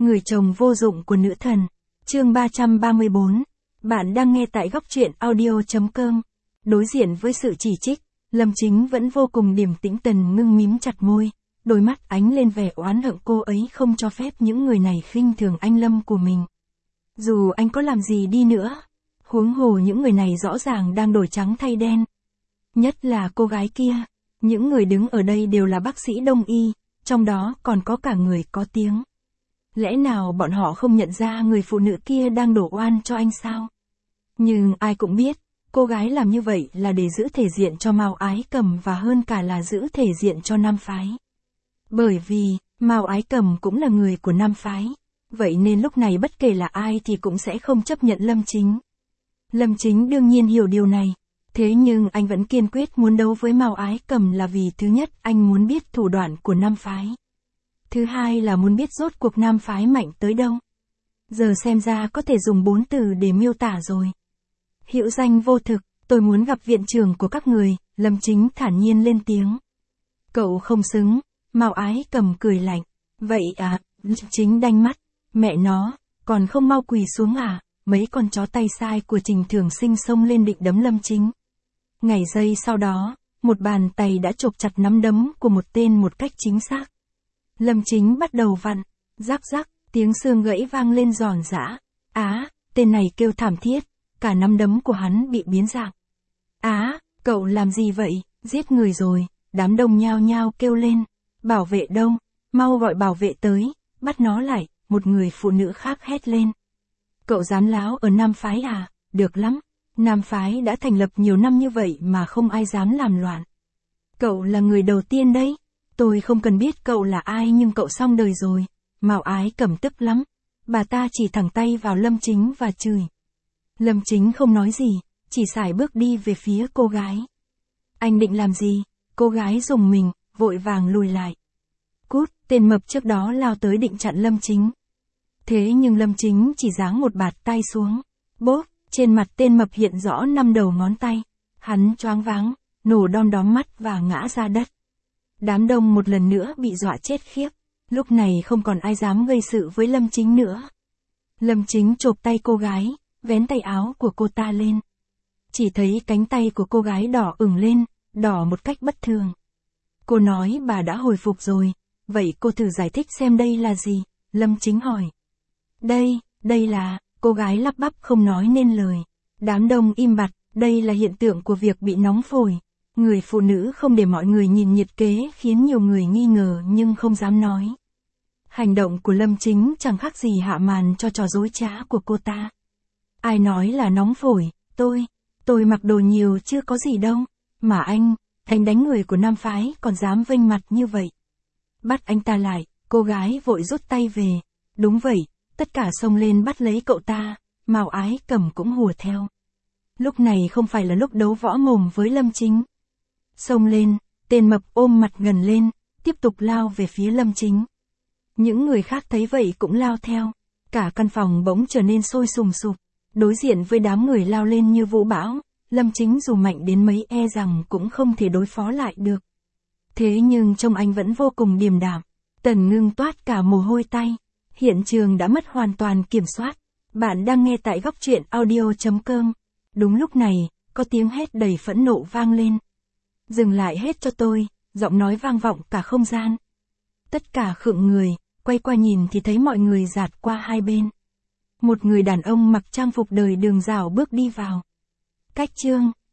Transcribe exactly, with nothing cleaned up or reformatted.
Người chồng vô dụng của nữ thần. Chương ba trăm ba mươi bốn. Bạn đang nghe tại góc truyện audio chấm com. Đối diện với sự chỉ trích, Lâm Chính vẫn vô cùng điềm tĩnh. Tần Ngưng mím chặt môi, đôi mắt ánh lên vẻ oán hận. Cô ấy không cho phép những người này khinh thường anh Lâm của mình. Dù anh có làm gì đi nữa, huống hồ những người này rõ ràng đang đổi trắng thay đen. Nhất là cô gái kia, những người đứng ở đây đều là bác sĩ đông y, trong đó còn có cả người có tiếng. Lẽ nào bọn họ không nhận ra người phụ nữ kia đang đổ oan cho anh sao? Nhưng ai cũng biết, cô gái làm như vậy là để giữ thể diện cho Mao Ái Cầm và hơn cả là giữ thể diện cho Nam Phái. Bởi vì, Mao Ái Cầm cũng là người của Nam Phái, vậy nên lúc này bất kể là ai thì cũng sẽ không chấp nhận Lâm Chính. Lâm Chính đương nhiên hiểu điều này, thế nhưng anh vẫn kiên quyết muốn đấu với Mao Ái Cầm là vì thứ nhất anh muốn biết thủ đoạn của Nam Phái. Thứ hai là muốn biết rốt cuộc Nam Phái mạnh tới đâu. Giờ xem ra có thể dùng bốn từ để miêu tả rồi. Hữu danh vô thực, tôi muốn gặp viện trưởng của các người, Lâm Chính thản nhiên lên tiếng. Cậu không xứng, Mao Ái Cầm cười lạnh. Vậy à, Lâm Chính đanh mắt, mẹ nó, còn không mau quỳ xuống à, mấy con chó tay sai của Trình Thường Sinh xông lên định đấm Lâm Chính. Ngày giây sau đó, một bàn tay đã chộp chặt nắm đấm của một tên một cách chính xác. Lâm Chính bắt đầu vặn, rắc rắc, tiếng xương gãy vang lên giòn giã. Á, tên này kêu thảm thiết, cả nắm đấm của hắn bị biến dạng. Á, cậu làm gì vậy, giết người rồi, đám đông nhao nhao kêu lên. Bảo vệ đâu, mau gọi bảo vệ tới, bắt nó lại, một người phụ nữ khác hét lên. Cậu dám láo ở Nam Phái à, được lắm, Nam Phái đã thành lập nhiều năm như vậy mà không ai dám làm loạn. Cậu là người đầu tiên đấy. Tôi không cần biết cậu là ai nhưng cậu xong đời rồi. Mao Ái Cầm tức lắm. Bà ta chỉ thẳng tay vào Lâm Chính và chửi. Lâm Chính không nói gì, chỉ sải bước đi về phía cô gái. Anh định làm gì? Cô gái rùng mình, vội vàng lùi lại. Cút, tên mập trước đó lao tới định chặn Lâm Chính. Thế nhưng Lâm Chính chỉ giáng một bạt tay xuống. Bốp, trên mặt tên mập hiện rõ năm đầu ngón tay. Hắn choáng váng, nổ đom đóm mắt và ngã ra đất. Đám đông một lần nữa bị dọa chết khiếp. Lúc này không còn ai dám gây sự với Lâm Chính nữa. Lâm Chính chộp tay cô gái, vén tay áo của cô ta lên. Chỉ thấy cánh tay của cô gái đỏ ửng lên, đỏ một cách bất thường. Cô nói bà đã hồi phục rồi, vậy cô thử giải thích xem đây là gì? Lâm Chính hỏi. Đây, đây là, cô gái lắp bắp không nói nên lời. Đám đông im bặt, đây là hiện tượng của việc bị nóng phổi. Người phụ nữ không để mọi người nhìn nhiệt kế khiến nhiều người nghi ngờ nhưng không dám nói. Hành động của Lâm Chính chẳng khác gì hạ màn cho trò dối trá của cô ta. Ai nói là nóng phổi, tôi, tôi mặc đồ nhiều chưa có gì đâu, mà anh, anh đánh người của Nam Phái còn dám vênh mặt như vậy. Bắt anh ta lại, cô gái vội rút tay về. Đúng vậy, tất cả xông lên bắt lấy cậu ta, Mao Ái Cầm cũng hùa theo. Lúc này không phải là lúc đấu võ mồm với Lâm Chính. Xông lên, tên mập ôm mặt gần lên, tiếp tục lao về phía Lâm Chính. Những người khác thấy vậy cũng lao theo. Cả căn phòng bỗng trở nên sôi sùng sục. Đối diện với đám người lao lên như vũ bão, Lâm Chính dù mạnh đến mấy e rằng cũng không thể đối phó lại được. Thế nhưng trông anh vẫn vô cùng điềm đạm. Tần Ngưng toát cả mồ hôi tay. Hiện trường đã mất hoàn toàn kiểm soát. Bạn đang nghe tại góc truyện audio chấm com. Đúng lúc này, có tiếng hét đầy phẫn nộ vang lên. Dừng lại hết cho tôi, giọng nói vang vọng cả không gian. Tất cả khựng người, quay qua nhìn thì thấy mọi người dạt qua hai bên. Một người đàn ông mặc trang phục đời đường rào bước đi vào. Cách chương